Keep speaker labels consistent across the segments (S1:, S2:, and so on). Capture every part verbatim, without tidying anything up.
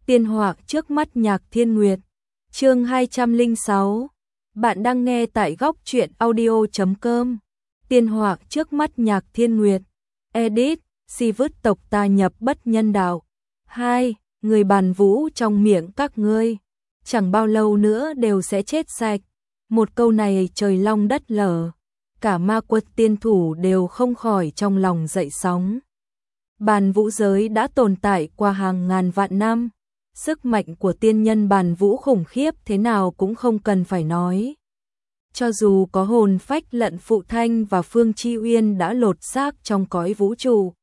S1: Tiên họa trước mắt Nhạc Thiên Nguyệt. Chương hai trăm lẻ sáu. Bạn đang nghe tại góc truyện audio chấm com. Tiên họa trước mắt Nhạc Thiên Nguyệt. Edit, si vứt tộc ta nhập bất nhân đạo. Hai. Người bàn vũ trong miệng các ngươi, chẳng bao lâu nữa đều sẽ chết sạch. Một câu này trời long đất lở, cả ma quật tiên thủ đều không khỏi trong lòng dậy sóng. Bàn vũ giới đã tồn tại qua hàng ngàn vạn năm, sức mạnh của tiên nhân bàn vũ khủng khiếp thế nào cũng không cần phải nói. Cho dù có hồn phách Lận Phụ Thanh và Phương Chi Uyên đã lột xác trong cõi vũ trụ,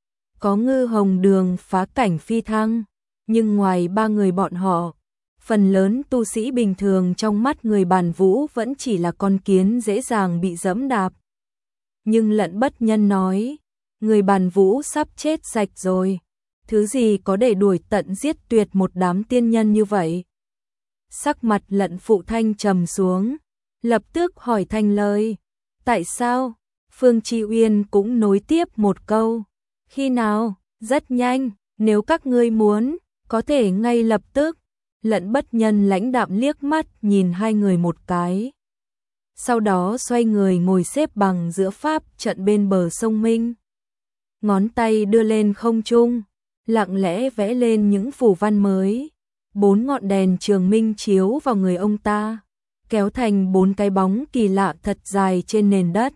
S1: có Ngư Hồng Đường phá cảnh phi thăng, nhưng ngoài ba người bọn họ, phần lớn tu sĩ bình thường trong mắt người bàn vũ vẫn chỉ là con kiến dễ dàng bị dẫm đạp. Nhưng Lận Bất Nhân nói, người bàn vũ sắp chết sạch rồi, thứ gì có để đuổi tận giết tuyệt một đám tiên nhân như vậy? Sắc mặt Lận Phụ Thanh trầm xuống, lập tức hỏi thành lời, tại sao? Phương Chi Uyên cũng nối tiếp một câu, khi nào? Rất nhanh, nếu các ngươi muốn, có thể ngay lập tức. Lận Bất Nhân lãnh đạm liếc mắt nhìn hai người một cái, sau đó xoay người ngồi xếp bằng giữa pháp trận bên bờ sông Minh. Ngón tay đưa lên không trung, lặng lẽ vẽ lên những phù văn mới. Bốn ngọn đèn trường minh chiếu vào người ông ta, kéo thành bốn cái bóng kỳ lạ thật dài trên nền đất.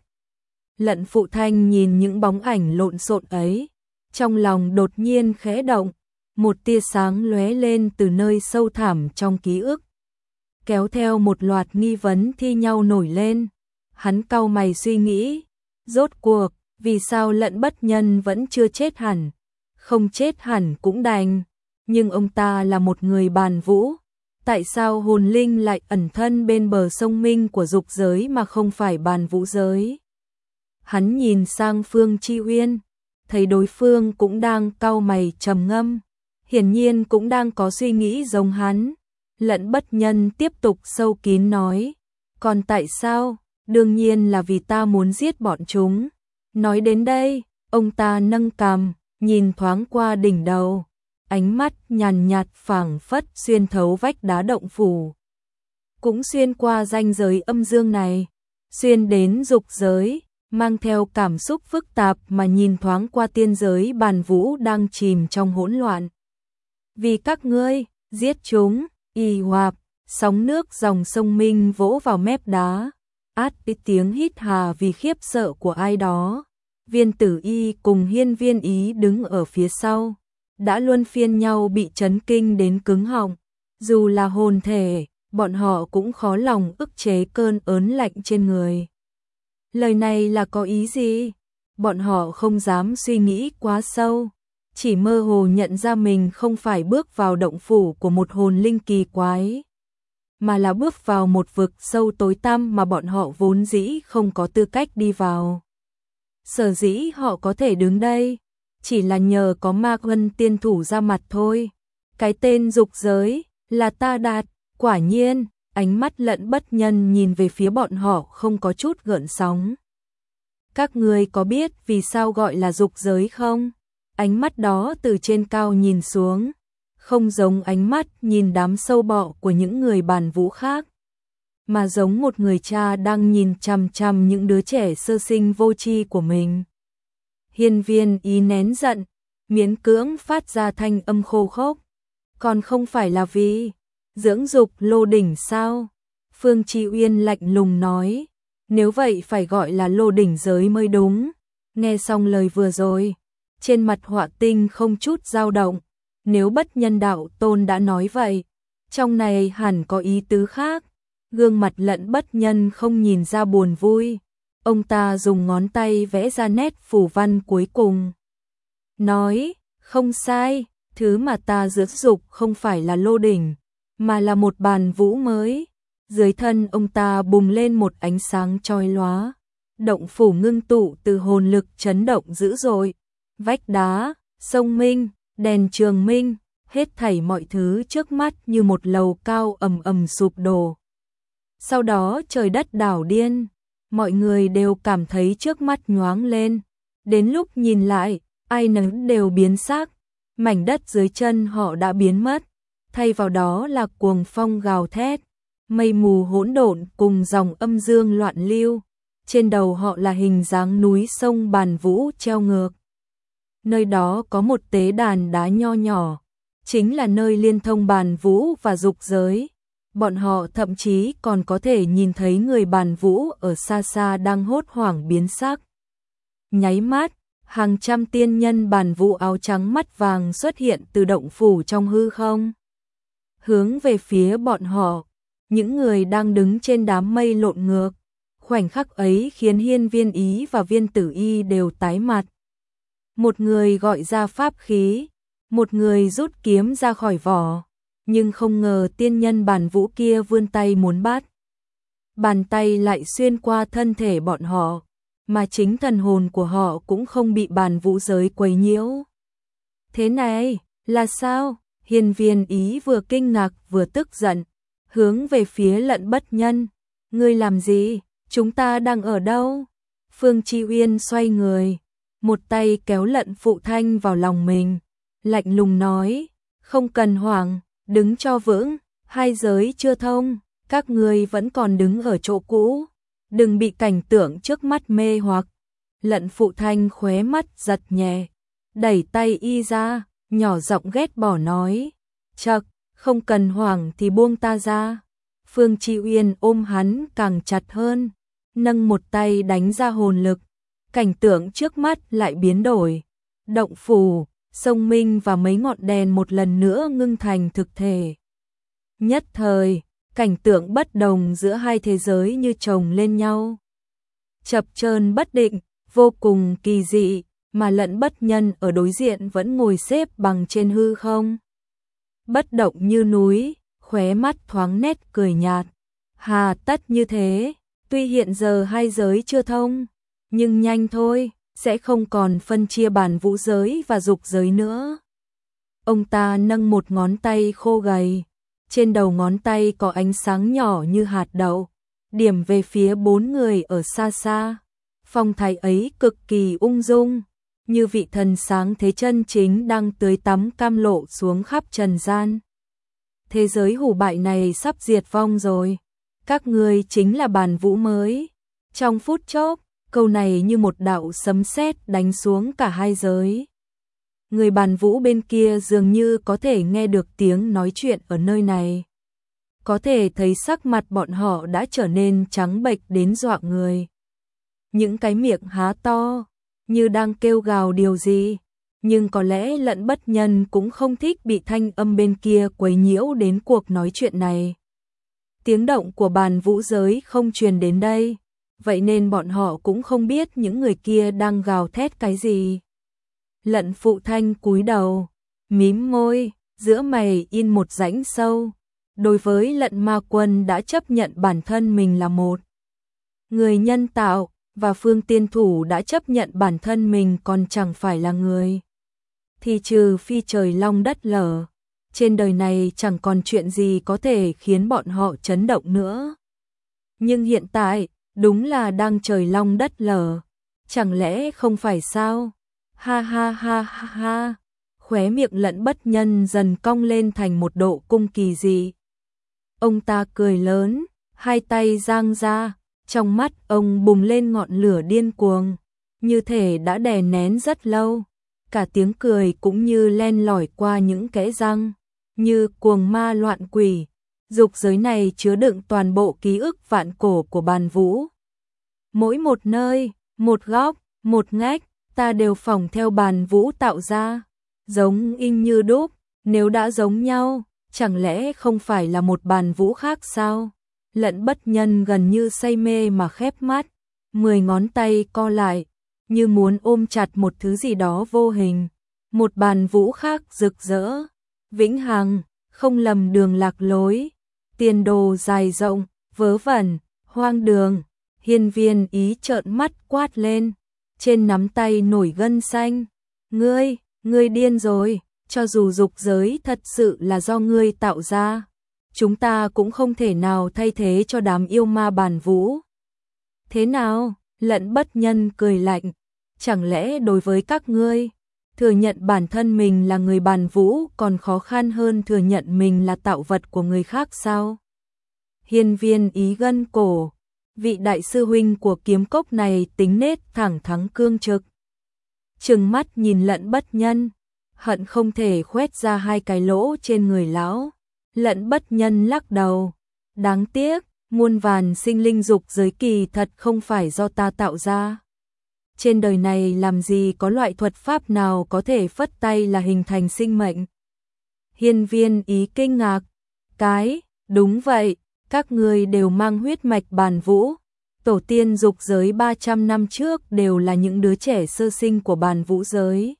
S1: Lận Phụ Thanh nhìn những bóng ảnh lộn xộn ấy, trong lòng đột nhiên khẽ động, một tia sáng lóe lên từ nơi sâu thẳm trong ký ức, kéo theo một loạt nghi vấn thi nhau nổi lên. Hắn cau mày suy nghĩ, rốt cuộc, vì sao Lận Bất Nhân vẫn chưa chết hẳn? Không chết hẳn cũng đành, nhưng ông ta là một người bàn vũ, tại sao hồn linh lại ẩn thân bên bờ sông Minh của dục giới mà không phải bàn vũ giới? Hắn nhìn sang Phương Chi Uyên, thấy đối phương cũng đang cau mày trầm ngâm, hiển nhiên cũng đang có suy nghĩ giống hắn. Lận Bất Nhân tiếp tục sâu kín nói, còn tại sao? Đương nhiên là vì ta muốn giết bọn chúng. Nói đến đây, ông ta nâng cằm, nhìn thoáng qua đỉnh đầu, ánh mắt nhàn nhạt phảng phất xuyên thấu vách đá động phủ, cũng xuyên qua ranh giới âm dương này, xuyên đến dục giới, mang theo cảm xúc phức tạp mà nhìn thoáng qua tiên giới bàn vũ đang chìm trong hỗn loạn. Vì các ngươi, giết chúng, y hoạp, sóng nước dòng sông Minh vỗ vào mép đá, át cái tiếng hít hà vì khiếp sợ của ai đó. Viên Tử Y cùng Hiên Viên Ý đứng ở phía sau, đã luân phiên nhau bị chấn kinh đến cứng họng. Dù là hồn thể, bọn họ cũng khó lòng ức chế cơn ớn lạnh trên người. Lời này là có ý gì? Bọn họ không dám suy nghĩ quá sâu, chỉ mơ hồ nhận ra mình không phải bước vào động phủ của một hồn linh kỳ quái, mà là bước vào một vực sâu tối tăm mà bọn họ vốn dĩ không có tư cách đi vào. Sở dĩ họ có thể đứng đây, chỉ là nhờ có Ma Quân tiên thủ ra mặt thôi. Cái tên dục giới là ta đạt, quả nhiên. Ánh mắt Lận Bất Nhân nhìn về phía bọn họ không có chút gợn sóng. Các ngươi có biết vì sao gọi là dục giới không? Ánh mắt đó từ trên cao nhìn xuống, không giống ánh mắt nhìn đám sâu bọ của những người bàn vũ khác, mà giống một người cha đang nhìn chằm chằm những đứa trẻ sơ sinh vô tri của mình. Hiên Viên Ý nén giận, miễn cưỡng phát ra thanh âm khô khốc. Còn không phải là vì dưỡng dục lô đỉnh sao? Phương Chi Uyên lạnh lùng nói, nếu vậy phải gọi là lô đỉnh giới mới đúng. Nghe xong lời vừa rồi, trên mặt Họa Tinh không chút dao động. Nếu Bất Nhân đạo tôn đã nói vậy, trong này hẳn có ý tứ khác. Gương mặt Lận Bất Nhân không nhìn ra buồn vui, ông ta dùng ngón tay vẽ ra nét phù văn cuối cùng, nói, không sai, thứ mà ta dưỡng dục không phải là lô đỉnh, mà là một bàn vũ mới. Dưới thân ông ta bùng lên một ánh sáng chói lóa, động phủ ngưng tụ từ hồn lực chấn động dữ dội. Vách đá, sông Minh, đèn trường minh, hết thảy mọi thứ trước mắt như một lầu cao ầm ầm sụp đổ. Sau đó trời đất đảo điên, mọi người đều cảm thấy trước mắt nhoáng lên. Đến lúc nhìn lại, ai nấy đều biến sắc, mảnh đất dưới chân họ đã biến mất, thay vào đó là cuồng phong gào thét, mây mù hỗn độn cùng dòng âm dương loạn lưu, trên đầu họ là hình dáng núi sông Bàn Vũ treo ngược. Nơi đó có một tế đàn đá nho nhỏ, chính là nơi liên thông Bàn Vũ và dục giới. Bọn họ thậm chí còn có thể nhìn thấy người Bàn Vũ ở xa xa đang hốt hoảng biến sắc. Nháy mắt, hàng trăm tiên nhân Bàn Vũ áo trắng mắt vàng xuất hiện từ động phủ trong hư không, hướng về phía bọn họ. Những người đang đứng trên đám mây lộn ngược, khoảnh khắc ấy khiến Hiên Viên Ý và Viên Tử Y đều tái mặt. Một người gọi ra pháp khí, một người rút kiếm ra khỏi vỏ, nhưng không ngờ tiên nhân Bàn Vũ kia vươn tay muốn bắt. Bàn tay lại xuyên qua thân thể bọn họ, mà chính thần hồn của họ cũng không bị Bàn Vũ giới quấy nhiễu. Thế này, là sao? Hiên Viên Ý vừa kinh ngạc vừa tức giận, hướng về phía Lận Bất Nhân. Ngươi làm gì? Chúng ta đang ở đâu? Phương Chi Uyên xoay người, một tay kéo Lận Phụ Thanh vào lòng mình, lạnh lùng nói, không cần hoảng, đứng cho vững, hai giới chưa thông, các ngươi vẫn còn đứng ở chỗ cũ, đừng bị cảnh tượng trước mắt mê hoặc. Lận Phụ Thanh khóe mắt giật nhẹ, đẩy tay y ra, nhỏ giọng ghét bỏ nói, chậc, không cần hoảng thì buông ta ra. Phương Chi Uyên ôm hắn càng chặt hơn, nâng một tay đánh ra hồn lực, cảnh tượng trước mắt lại biến đổi. Động phủ, sông Minh và mấy ngọn đèn một lần nữa ngưng thành thực thể. Nhất thời, cảnh tượng bất đồng giữa hai thế giới như chồng lên nhau. Chập chờn bất định, vô cùng kỳ dị, mà Lận Bất Nhân ở đối diện vẫn ngồi xếp bằng trên hư không. Bất động như núi, khóe mắt thoáng nét cười nhạt. Hà tất như thế, tuy hiện giờ hai giới chưa thông, nhưng nhanh thôi, sẽ không còn phân chia Bàn Vũ giới và dục giới nữa. Ông ta nâng một ngón tay khô gầy, trên đầu ngón tay có ánh sáng nhỏ như hạt đậu, điểm về phía bốn người ở xa xa. Phong thái ấy cực kỳ ung dung, như vị thần sáng thế chân chính đang tưới tắm cam lộ xuống khắp trần gian. Thế giới hủ bại này sắp diệt vong rồi, các ngươi chính là Bàn Vũ mới. Trong phút chốc, câu này như một đạo sấm sét đánh xuống cả hai giới. Người Bàn Vũ bên kia dường như có thể nghe được tiếng nói chuyện ở nơi này. Có thể thấy sắc mặt bọn họ đã trở nên trắng bệch đến dọa người. Những cái miệng há to, như đang kêu gào điều gì. Nhưng có lẽ Lận Bất Nhân cũng không thích bị thanh âm bên kia quấy nhiễu đến cuộc nói chuyện này. Tiếng động của Bàn Vũ giới không truyền đến đây, vậy nên bọn họ cũng không biết những người kia đang gào thét cái gì. Lận Phụ Thanh cúi đầu, mím môi, giữa mày in một rãnh sâu. Đối với Lận Ma Quân đã chấp nhận bản thân mình là một người nhân tạo, và Phương Tiên Thủ đã chấp nhận bản thân mình còn chẳng phải là người, thì trừ phi trời long đất lở, trên đời này chẳng còn chuyện gì có thể khiến bọn họ chấn động nữa. Nhưng hiện tại, đúng là đang trời long đất lở, chẳng lẽ không phải sao? Ha ha ha ha ha, khóe miệng Lận Bất Nhân dần cong lên thành một độ cung kỳ dị. Ông ta cười lớn, hai tay giang ra, trong mắt ông bùng lên ngọn lửa điên cuồng, như thể đã đè nén rất lâu. Cả tiếng cười cũng như len lỏi qua những kẽ răng, như cuồng ma loạn quỷ. Dục giới này chứa đựng toàn bộ ký ức vạn cổ của Bàn Vũ. Mỗi một nơi, một góc, một ngách, ta đều phỏng theo Bàn Vũ tạo ra, giống y như đúc. Nếu đã giống nhau, chẳng lẽ không phải là một Bàn Vũ khác sao? Lận Bất Nhân gần như say mê mà khép mắt, mười ngón tay co lại, như muốn ôm chặt một thứ gì đó vô hình. Một Bàn Vũ khác rực rỡ, vĩnh hằng, không lầm đường lạc lối, tiền đồ dài rộng, vớ vẩn, hoang đường. Hiên Viên Ý trợn mắt quát lên, trên nắm tay nổi gân xanh. Ngươi, ngươi điên rồi, cho dù dục giới thật sự là do ngươi tạo ra, chúng ta cũng không thể nào thay thế cho đám yêu ma Bàn Vũ. Thế nào? Lận Bất Nhân cười lạnh, chẳng lẽ đối với các ngươi, Thừa nhận bản thân mình là người bàn vũ còn khó khăn hơn thừa nhận mình là tạo vật của người khác sao? Hiên Viên Ý gân cổ, vị đại sư huynh của kiếm cốc này tính nết thẳng thắn cương trực. Trừng mắt nhìn Lận Bất Nhân, hận không thể khoét ra hai cái lỗ trên người lão. Lận Bất Nhân lắc đầu, đáng tiếc, muôn vàn sinh linh dục giới kỳ thật không phải do ta tạo ra. Trên đời này làm gì có loại thuật pháp nào có thể phất tay là hình thành sinh mệnh. Hiên Viên Ý kinh ngạc, cái, đúng vậy, các người đều mang huyết mạch bàn vũ. Tổ tiên dục giới ba trăm năm trước đều là những đứa trẻ sơ sinh của bàn vũ giới.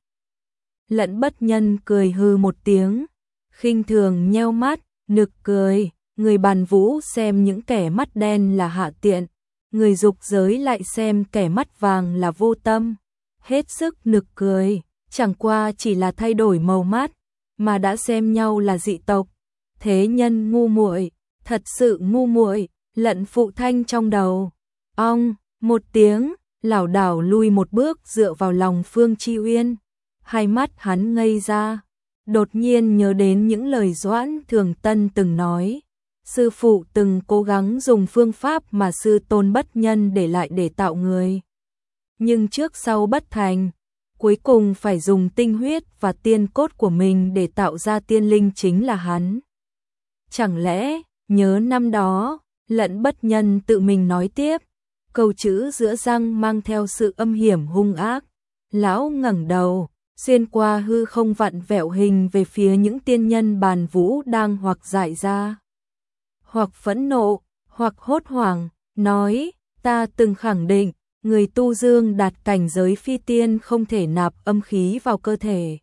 S1: Lận Bất Nhân cười hư một tiếng, khinh thường nheo mắt, nực cười, người bàn vũ xem những kẻ mắt đen là hạ tiện, người dục giới lại xem kẻ mắt vàng là vô tâm. Hết sức nực cười, chẳng qua chỉ là thay đổi màu mắt, mà đã xem nhau là dị tộc. Thế nhân ngu muội, thật sự ngu muội. Lận Phụ Thanh trong đầu, ong, một tiếng, lảo đảo lui một bước dựa vào lòng Phương Chi Uyên. Hai mắt hắn ngây ra, đột nhiên nhớ đến những lời Doãn Thường Tân từng nói. Sư phụ từng cố gắng dùng phương pháp mà sư tôn Bất Nhân để lại để tạo người. Nhưng trước sau bất thành, cuối cùng phải dùng tinh huyết và tiên cốt của mình để tạo ra tiên linh chính là hắn. Chẳng lẽ, nhớ năm đó, Lận Bất Nhân tự mình nói tiếp, câu chữ giữa răng mang theo sự âm hiểm hung ác. Lão ngẩng đầu, xuyên qua hư không vặn vẹo hình về phía những tiên nhân bàn vũ đang hoặc dại ra, hoặc phẫn nộ, hoặc hốt hoảng, nói, ta từng khẳng định, người tu dương đạt cảnh giới phi tiên không thể nạp âm khí vào cơ thể.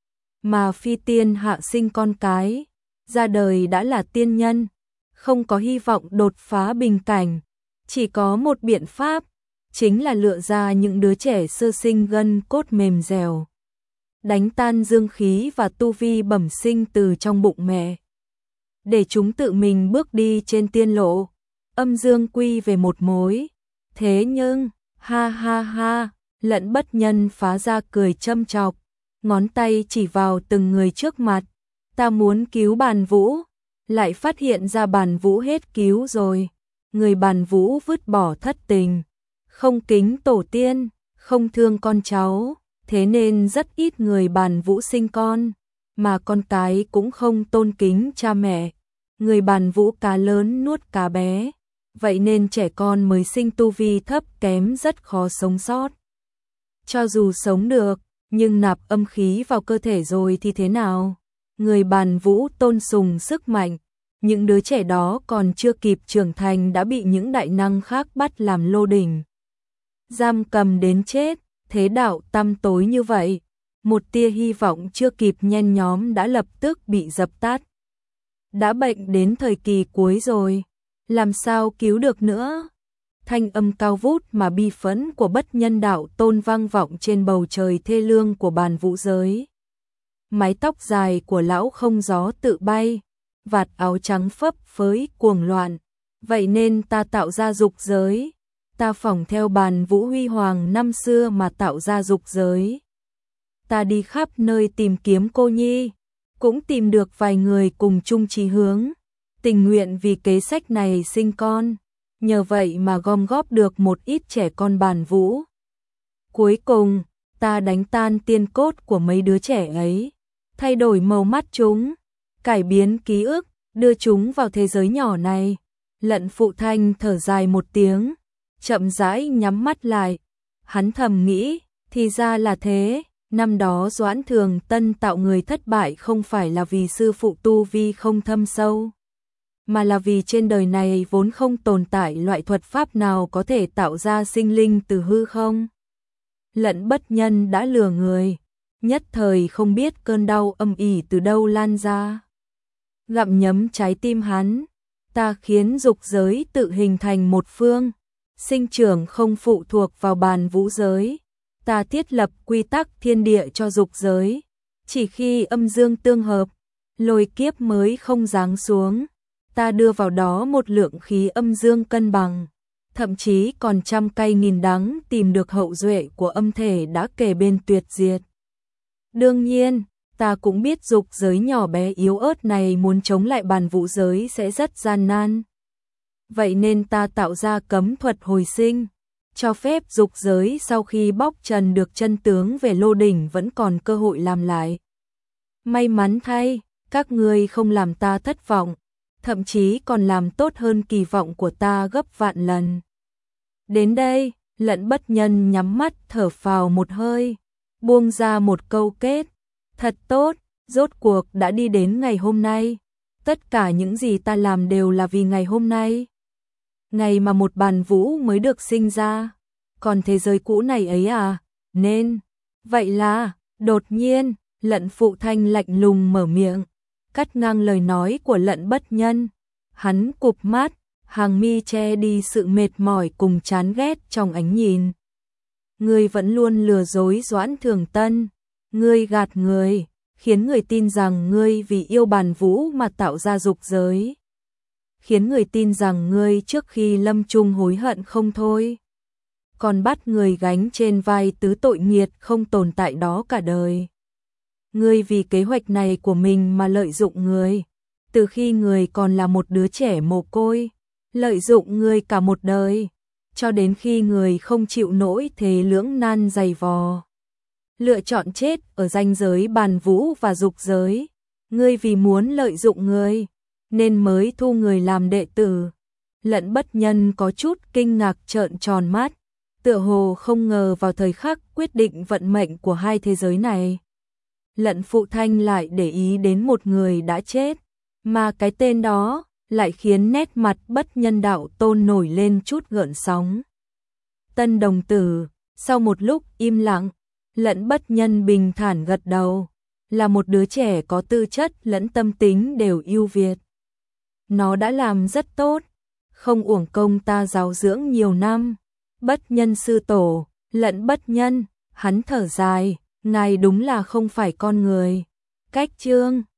S1: Mà phi tiên hạ sinh con cái, ra đời đã là tiên nhân, không có hy vọng đột phá bình cảnh, chỉ có một biện pháp, chính là lựa ra những đứa trẻ sơ sinh gân cốt mềm dẻo, đánh tan dương khí và tu vi bẩm sinh từ trong bụng mẹ, để chúng tự mình bước đi trên tiên lộ, âm dương quy về một mối. Thế nhưng, ha ha ha, Lận Bất Nhân phá ra cười châm chọc, ngón tay chỉ vào từng người trước mặt, ta muốn cứu bàn vũ, lại phát hiện ra bàn vũ hết cứu rồi. Người bàn vũ vứt bỏ thất tình, không kính tổ tiên, không thương con cháu, thế nên rất ít người bàn vũ sinh con, mà con cái cũng không tôn kính cha mẹ. Người bàn vũ cá lớn nuốt cá bé, vậy nên trẻ con mới sinh tu vi thấp kém rất khó sống sót. Cho dù sống được, nhưng nạp âm khí vào cơ thể rồi thì thế nào? Người bàn vũ tôn sùng sức mạnh, những đứa trẻ đó còn chưa kịp trưởng thành đã bị những đại năng khác bắt làm lô đỉnh, giam cầm đến chết. Thế đạo tăm tối như vậy, một tia hy vọng chưa kịp nhen nhóm đã lập tức bị dập tắt. Đã bệnh đến thời kỳ cuối rồi, làm sao cứu được nữa? Thanh âm cao vút mà bi phẫn của Bất Nhân đạo tôn vang vọng trên bầu trời thê lương của bàn vũ giới. Mái tóc dài của lão không gió tự bay, vạt áo trắng phấp phới cuồng loạn. Vậy nên ta tạo ra dục giới, ta phỏng theo bàn vũ huy hoàng năm xưa mà tạo ra dục giới. Ta đi khắp nơi tìm kiếm cô nhi, cũng tìm được vài người cùng chung chí hướng, tình nguyện vì kế sách này sinh con, nhờ vậy mà gom góp được một ít trẻ con bàn vũ. Cuối cùng, ta đánh tan tiên cốt của mấy đứa trẻ ấy, thay đổi màu mắt chúng, cải biến ký ức, đưa chúng vào thế giới nhỏ này. Lận Phụ Thanh thở dài một tiếng, chậm rãi nhắm mắt lại. Hắn thầm nghĩ, thì ra là thế, năm đó Doãn Thường Tân tạo người thất bại không phải là vì sư phụ tu vi không thâm sâu, mà là vì trên đời này vốn không tồn tại loại thuật pháp nào có thể tạo ra sinh linh từ hư không. Lận Bất Nhân đã lừa người, nhất thời không biết cơn đau âm ỉ từ đâu lan ra, gặm nhấm trái tim hắn. Ta khiến dục giới tự hình thành một phương, sinh trưởng không phụ thuộc vào bàn vũ giới. Ta thiết lập quy tắc thiên địa cho dục giới, chỉ khi âm dương tương hợp, lôi kiếp mới không giáng xuống. Ta đưa vào đó một lượng khí âm dương cân bằng, thậm chí còn trăm cay nghìn đắng tìm được hậu duệ của âm thể đã kề bên tuyệt diệt. Đương nhiên, ta cũng biết dục giới nhỏ bé yếu ớt này muốn chống lại bàn vũ giới sẽ rất gian nan. Vậy nên ta tạo ra cấm thuật hồi sinh, cho phép dục giới sau khi bóc trần được chân tướng về lô đỉnh vẫn còn cơ hội làm lại. May mắn thay, các ngươi không làm ta thất vọng, thậm chí còn làm tốt hơn kỳ vọng của ta gấp vạn lần. Đến đây, Lận Bất Nhân nhắm mắt thở phào một hơi, buông ra một câu kết. Thật tốt, rốt cuộc đã đi đến ngày hôm nay. Tất cả những gì ta làm đều là vì ngày hôm nay. Ngày mà một bàn vũ mới được sinh ra. Còn thế giới cũ này ấy à, nên. Vậy là, đột nhiên, Lận Phụ Thanh lạnh lùng mở miệng, cắt ngang lời nói của Lận Bất Nhân. Hắn cụp mắt, hàng mi che đi sự mệt mỏi cùng chán ghét trong ánh nhìn. Ngươi vẫn luôn lừa dối Doãn Thường Tân, ngươi gạt người, khiến người tin rằng ngươi vì yêu bàn vũ mà tạo ra dục giới. Khiến người tin rằng ngươi trước khi lâm chung hối hận không thôi. Còn bắt người gánh trên vai tứ tội nghiệt không tồn tại đó cả đời. Ngươi vì kế hoạch này của mình mà lợi dụng người, từ khi người còn là một đứa trẻ mồ côi, lợi dụng người cả một đời, cho đến khi người không chịu nổi thế lưỡng nan dày vò. Lựa chọn chết ở ranh giới bàn vũ và dục giới, ngươi vì muốn lợi dụng người, nên mới thu người làm đệ tử. Lận Bất Nhân có chút kinh ngạc trợn tròn mắt, tựa hồ không ngờ vào thời khắc quyết định vận mệnh của hai thế giới này. Lận Phụ Thanh lại để ý đến một người đã chết, mà cái tên đó lại khiến nét mặt Bất Nhân đạo tôn nổi lên chút gợn sóng. Tân đồng tử, sau một lúc im lặng, Lận Bất Nhân bình thản gật đầu, là một đứa trẻ có tư chất lẫn tâm tính đều ưu việt. Nó đã làm rất tốt, không uổng công ta giáo dưỡng nhiều năm. Bất Nhân sư tổ, Lận Bất Nhân, hắn thở dài, ngài đúng là không phải con người. Cách chương